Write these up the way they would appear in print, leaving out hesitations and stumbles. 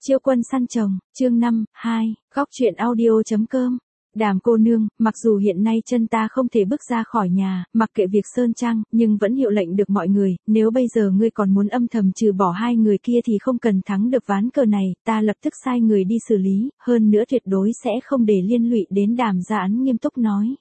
Chiêu quân săn chồng, chương 5, 2, góc truyện audio.com. Đàm cô nương, mặc dù hiện nay chân ta không thể bước ra khỏi nhà, mặc kệ việc sơn trang, nhưng vẫn hiệu lệnh được mọi người, nếu bây giờ ngươi còn muốn âm thầm trừ bỏ hai người kia thì không cần thắng được ván cờ này, ta lập tức sai người đi xử lý, hơn nữa tuyệt đối sẽ không để liên lụy đến Đàm Gia Án nghiêm túc nói.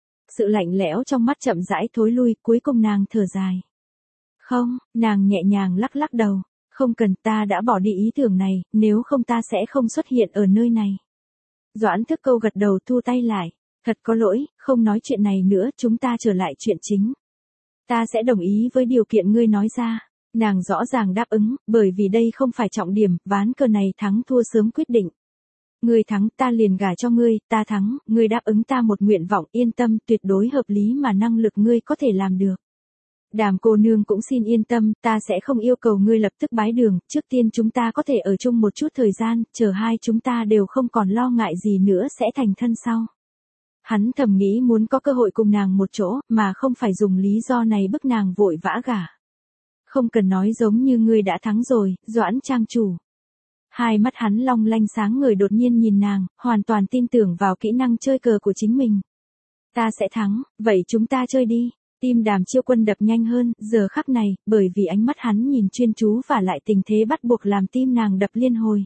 Sự lạnh lẽo trong mắt chậm rãi thối lui, cuối cùng nàng thở dài. Không, nàng nhẹ nhàng lắc lắc đầu. Không cần, ta đã bỏ đi ý tưởng này, nếu không ta sẽ không xuất hiện ở nơi này. Doãn Thức Câu gật đầu thu tay lại. Thật có lỗi, không nói chuyện này nữa, chúng ta trở lại chuyện chính. Ta sẽ đồng ý với điều kiện ngươi nói ra. Nàng rõ ràng đáp ứng, bởi vì đây không phải trọng điểm, ván cờ này thắng thua sớm quyết định. Ngươi thắng, ta liền gả cho ngươi, ta thắng, ngươi đáp ứng ta một nguyện vọng, yên tâm, tuyệt đối hợp lý mà năng lực ngươi có thể làm được. Đàm cô nương cũng xin yên tâm, ta sẽ không yêu cầu ngươi lập tức bái đường, trước tiên chúng ta có thể ở chung một chút thời gian, chờ hai chúng ta đều không còn lo ngại gì nữa sẽ thành thân sau. Hắn thầm nghĩ muốn có cơ hội cùng nàng một chỗ, mà không phải dùng lý do này bức nàng vội vã gả. Không cần nói giống như ngươi đã thắng rồi, Doãn trang chủ. Hai mắt hắn long lanh sáng ngời đột nhiên nhìn nàng, hoàn toàn tin tưởng vào kỹ năng chơi cờ của chính mình. Ta sẽ thắng, vậy chúng ta chơi đi. Tim Đàm Chiêu Quân đập nhanh hơn, giờ khắc này, bởi vì ánh mắt hắn nhìn chuyên chú và lại tình thế bắt buộc làm tim nàng đập liên hồi.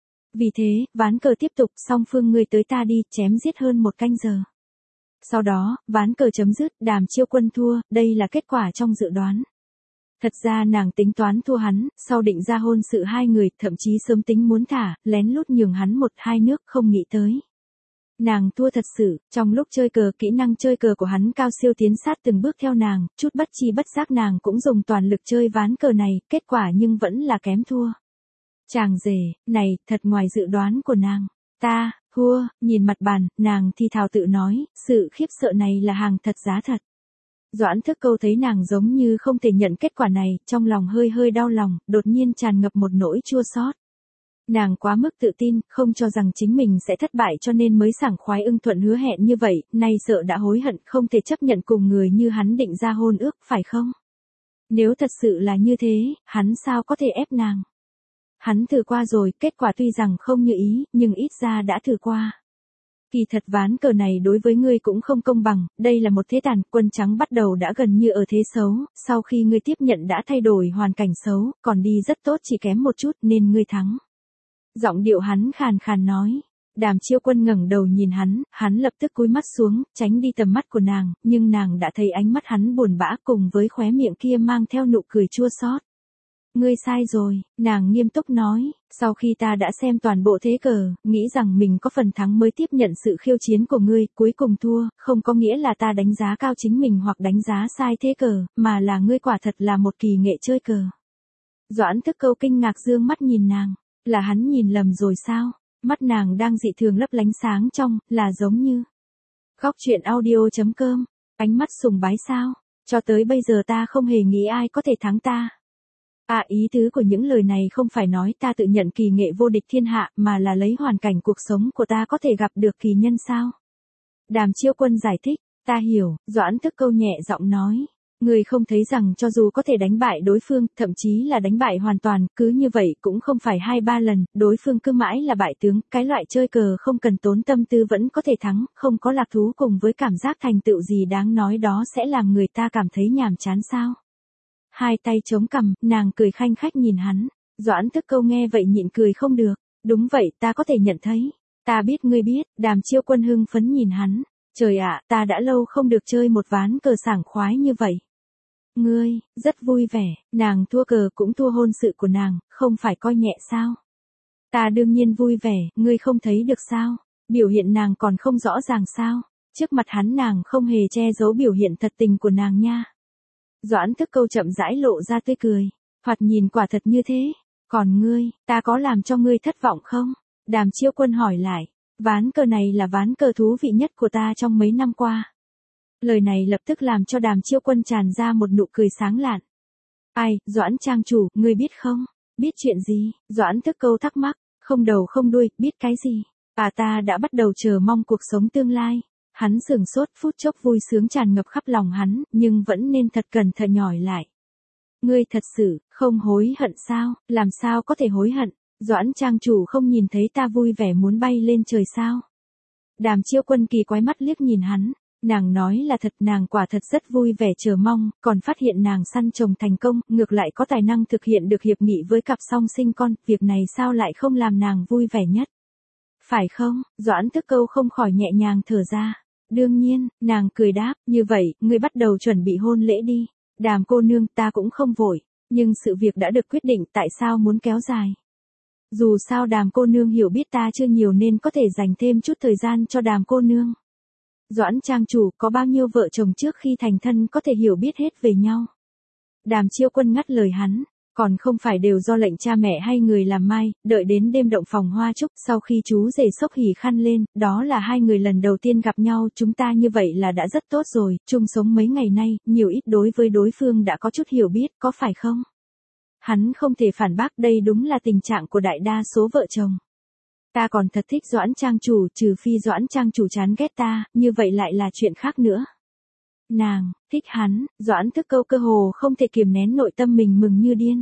Vì thế, ván cờ tiếp tục, song phương ngươi tới ta đi, chém giết hơn một canh giờ. Sau đó, ván cờ chấm dứt, Đàm Chiêu Quân thua, đây là kết quả trong dự đoán. Thật ra nàng tính toán thua hắn, sau định ra hôn sự hai người, thậm chí sớm tính muốn thả, lén lút nhường hắn một hai nước không nghĩ tới. Nàng thua thật sự, trong lúc chơi cờ kỹ năng chơi cờ của hắn cao siêu tiến sát từng bước theo nàng, chút bất chi bất giác nàng cũng dùng toàn lực chơi ván cờ này, kết quả nhưng vẫn là kém thua. Chàng rể, này, thật ngoài dự đoán của nàng. Ta, thua, nhìn mặt bàn, nàng thì thào tự nói, sự khiếp sợ này là hàng thật giá thật. Doãn Thức Câu thấy nàng giống như không thể nhận kết quả này, trong lòng hơi hơi đau lòng, đột nhiên tràn ngập một nỗi chua xót. Nàng quá mức tự tin, không cho rằng chính mình sẽ thất bại cho nên mới sảng khoái ưng thuận hứa hẹn như vậy, nay sợ đã hối hận không thể chấp nhận cùng người như hắn định ra hôn ước, phải không? Nếu thật sự là như thế, hắn sao có thể ép nàng? Hắn thử qua rồi, kết quả tuy rằng không như ý, nhưng ít ra đã thử qua. Kỳ thật ván cờ này đối với ngươi cũng không công bằng, đây là một thế tàn, quân trắng bắt đầu đã gần như ở thế xấu, sau khi ngươi tiếp nhận đã thay đổi hoàn cảnh xấu, còn đi rất tốt chỉ kém một chút nên ngươi thắng. Giọng điệu hắn khàn khàn nói. Đàm Chiêu Quân ngẩng đầu nhìn hắn lập tức cúi mắt xuống, tránh đi tầm mắt của nàng, nhưng nàng đã thấy ánh mắt hắn buồn bã cùng với khóe miệng kia mang theo nụ cười chua xót. Ngươi sai rồi, nàng nghiêm túc nói, sau khi ta đã xem toàn bộ thế cờ, nghĩ rằng mình có phần thắng mới tiếp nhận sự khiêu chiến của ngươi, cuối cùng thua, không có nghĩa là ta đánh giá cao chính mình hoặc đánh giá sai thế cờ, mà là ngươi quả thật là một kỳ nghệ chơi cờ. Doãn Thức Câu kinh ngạc dương mắt nhìn nàng. Là hắn nhìn lầm rồi sao? Mắt nàng đang dị thường lấp lánh sáng trong, là giống như. Góc truyện audio.com, ánh mắt sùng bái sao? Cho tới bây giờ ta không hề nghĩ ai có thể thắng ta. À, ý tứ của những lời này không phải nói ta tự nhận kỳ nghệ vô địch thiên hạ, mà là lấy hoàn cảnh cuộc sống của ta có thể gặp được kỳ nhân sao? Đàm Chiêu Quân giải thích, ta hiểu, Doãn Thức Câu nhẹ giọng nói. Ngươi không thấy rằng cho dù có thể đánh bại đối phương, thậm chí là đánh bại hoàn toàn, cứ như vậy cũng không phải 2-3 lần, đối phương cứ mãi là bại tướng, cái loại chơi cờ không cần tốn tâm tư vẫn có thể thắng, không có lạc thú cùng với cảm giác thành tựu gì đáng nói đó sẽ làm người ta cảm thấy nhàm chán sao. Hai tay chống cằm, nàng cười khanh khách nhìn hắn, Doãn Thức Câu nghe vậy nhịn cười không được, đúng vậy ta có thể nhận thấy, ta biết ngươi biết, Đàm Chiêu Quân hưng phấn nhìn hắn, trời ạ, ta đã lâu không được chơi một ván cờ sảng khoái như vậy. Ngươi, rất vui vẻ, nàng thua cờ cũng thua hôn sự của nàng, không phải coi nhẹ sao? Ta đương nhiên vui vẻ, ngươi không thấy được sao? Biểu hiện nàng còn không rõ ràng sao? Trước mặt hắn nàng không hề che giấu biểu hiện thật tình của nàng nha. Doãn Thức Câu chậm rãi lộ ra tươi cười, thoạt nhìn quả thật như thế. Còn ngươi, ta có làm cho ngươi thất vọng không? Đàm Chiêu Quân hỏi lại, ván cờ này là ván cờ thú vị nhất của ta trong mấy năm qua. Lời này lập tức làm cho Đàm Chiêu Quân tràn ra một nụ cười sáng lạn. Ai, Doãn trang chủ, ngươi biết không? Biết chuyện gì? Doãn Thức Câu thắc mắc, không đầu không đuôi, biết cái gì? Ta đã bắt đầu chờ mong cuộc sống tương lai. Hắn sửng sốt, phút chốc vui sướng tràn ngập khắp lòng hắn, nhưng vẫn nên thật cẩn thận nhỏi lại. Ngươi thật sự, không hối hận sao? Làm sao có thể hối hận? Doãn trang chủ không nhìn thấy ta vui vẻ muốn bay lên trời sao? Đàm Chiêu Quân kỳ quái mắt liếc nhìn hắn. Nàng nói là thật, nàng quả thật rất vui vẻ chờ mong, còn phát hiện nàng săn trồng thành công, ngược lại có tài năng thực hiện được hiệp nghị với cặp song sinh con, việc này sao lại không làm nàng vui vẻ nhất? Phải không? Doãn Thức Câu không khỏi nhẹ nhàng thở ra. Đương nhiên, nàng cười đáp, như vậy, ngươi bắt đầu chuẩn bị hôn lễ đi. Đàm cô nương, ta cũng không vội, nhưng sự việc đã được quyết định, tại sao muốn kéo dài? Dù sao Đàm cô nương hiểu biết ta chưa nhiều nên có thể dành thêm chút thời gian cho Đàm cô nương. Doãn trang chủ, có bao nhiêu vợ chồng trước khi thành thân có thể hiểu biết hết về nhau? Đàm Chiêu Quân ngắt lời hắn, còn không phải đều do lệnh cha mẹ hay người làm mai, đợi đến đêm động phòng hoa trúc, sau khi chú rể xốc hỉ khăn lên, đó là hai người lần đầu tiên gặp nhau, chúng ta như vậy là đã rất tốt rồi, chung sống mấy ngày nay, nhiều ít đối với đối phương đã có chút hiểu biết, có phải không? Hắn không thể phản bác, đây đúng là tình trạng của đại đa số vợ chồng. Ta còn thật thích Doãn trang chủ, trừ phi Doãn trang chủ chán ghét ta, như vậy lại là chuyện khác nữa. Nàng, thích hắn, Doãn Thức Câu cơ hồ không thể kiềm nén nội tâm mình mừng như điên.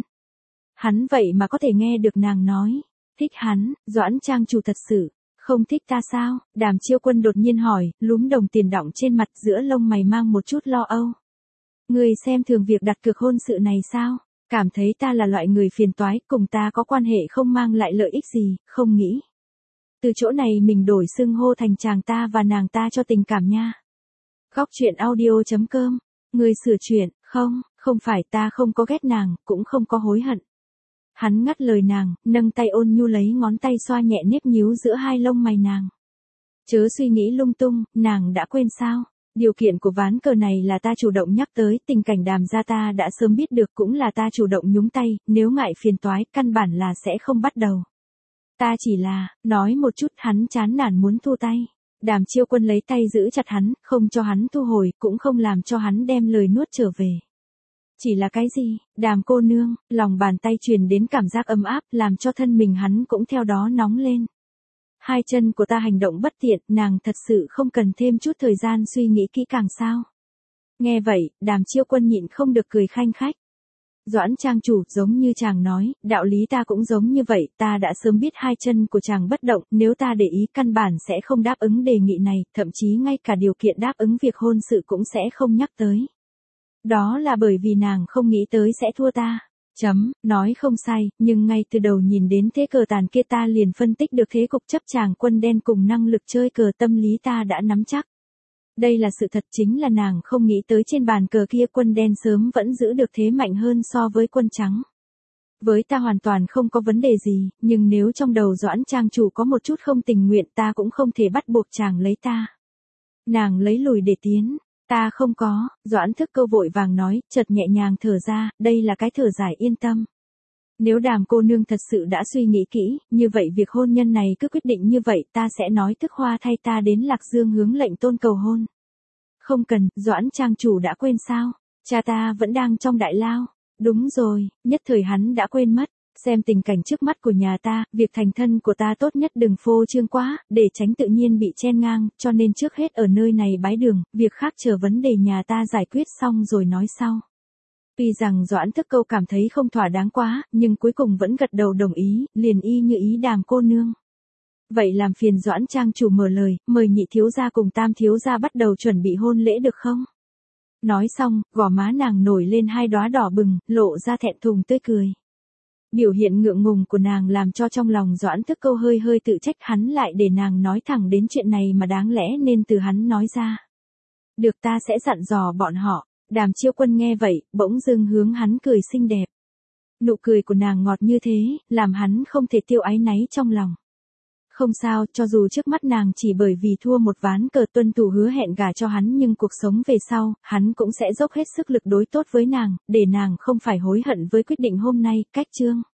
Hắn vậy mà có thể nghe được nàng nói, thích hắn, Doãn trang chủ thật sự, không thích ta sao? Đàm Chiêu Quân đột nhiên hỏi, lúm đồng tiền đọng trên mặt giữa lông mày mang một chút lo âu. Người xem thường việc đặt cược hôn sự này sao? Cảm thấy ta là loại người phiền toái, cùng ta có quan hệ không mang lại lợi ích gì, không nghĩ. Từ chỗ này mình đổi xưng hô thành chàng ta và nàng ta cho tình cảm nha. Góc truyện audio.com. Người sửa chuyện, không phải ta không có ghét nàng, cũng không có hối hận. Hắn ngắt lời nàng, nâng tay ôn nhu lấy ngón tay xoa nhẹ nếp nhíu giữa hai lông mày nàng. Chớ suy nghĩ lung tung, nàng đã quên sao? Điều kiện của ván cờ này là ta chủ động nhắc tới, tình cảnh Đàm gia ta đã sớm biết được, cũng là ta chủ động nhúng tay, nếu ngại phiền toái, căn bản là sẽ không bắt đầu. Ta chỉ là, nói một chút, hắn chán nản muốn thu tay. Đàm Chiêu Quân lấy tay giữ chặt hắn, không cho hắn thu hồi, cũng không làm cho hắn đem lời nuốt trở về. Chỉ là cái gì? Đàm cô nương, lòng bàn tay truyền đến cảm giác ấm áp, làm cho thân mình hắn cũng theo đó nóng lên. Hai chân của ta hành động bất tiện, nàng thật sự không cần thêm chút thời gian suy nghĩ kỹ càng sao? Nghe vậy, Đàm Chiêu Quân nhịn không được cười khanh khách. Doãn trang chủ, giống như chàng nói, đạo lý ta cũng giống như vậy, ta đã sớm biết hai chân của chàng bất động, nếu ta để ý căn bản sẽ không đáp ứng đề nghị này, thậm chí ngay cả điều kiện đáp ứng việc hôn sự cũng sẽ không nhắc tới. Đó là bởi vì nàng không nghĩ tới sẽ thua ta. Nói không sai, nhưng ngay từ đầu nhìn đến thế cờ tàn kia ta liền phân tích được thế cục chấp chàng quân đen cùng năng lực chơi cờ tâm lý ta đã nắm chắc. Đây là sự thật, chính là nàng không nghĩ tới trên bàn cờ kia quân đen sớm vẫn giữ được thế mạnh hơn so với quân trắng. Với ta hoàn toàn không có vấn đề gì, nhưng nếu trong đầu Doãn trang chủ có một chút không tình nguyện ta cũng không thể bắt buộc chàng lấy ta. Nàng lấy lùi để tiến. Ta không có, Doãn Thức Câu vội vàng nói, chợt nhẹ nhàng thở ra, đây là cái thở dài yên tâm. Nếu Đàm cô nương thật sự đã suy nghĩ kỹ, như vậy việc hôn nhân này cứ quyết định như vậy, ta sẽ nói Thức Hoa thay ta đến Lạc Dương hướng lệnh tôn cầu hôn. Không cần, Doãn trang chủ đã quên sao? Cha ta vẫn đang trong đại lao. Đúng rồi, nhất thời hắn đã quên mất. Xem tình cảnh trước mắt của nhà ta, việc thành thân của ta tốt nhất đừng phô trương quá, để tránh tự nhiên bị chen ngang, cho nên trước hết ở nơi này bái đường, việc khác chờ vấn đề nhà ta giải quyết xong rồi nói sau. Tuy rằng Doãn Thức Câu cảm thấy không thỏa đáng quá, nhưng cuối cùng vẫn gật đầu đồng ý, liền y như ý Đàm cô nương. Vậy làm phiền Doãn trang chủ mở lời, mời nhị thiếu gia cùng tam thiếu gia bắt đầu chuẩn bị hôn lễ được không? Nói xong, gò má nàng nổi lên hai đóa đỏ bừng, lộ ra thẹn thùng tươi cười. Biểu hiện ngượng ngùng của nàng làm cho trong lòng Doãn Thức Câu hơi hơi tự trách, hắn lại để nàng nói thẳng đến chuyện này mà đáng lẽ nên từ hắn nói ra. Được, ta sẽ dặn dò bọn họ. Đàm Chiêu Quân nghe vậy, bỗng dưng hướng hắn cười xinh đẹp. Nụ cười của nàng ngọt như thế, làm hắn không thể tiêu áy náy trong lòng. Không sao, cho dù trước mắt nàng chỉ bởi vì thua một ván cờ tuân thủ hứa hẹn gả cho hắn, nhưng cuộc sống về sau, hắn cũng sẽ dốc hết sức lực đối tốt với nàng, để nàng không phải hối hận với quyết định hôm nay. Cách chương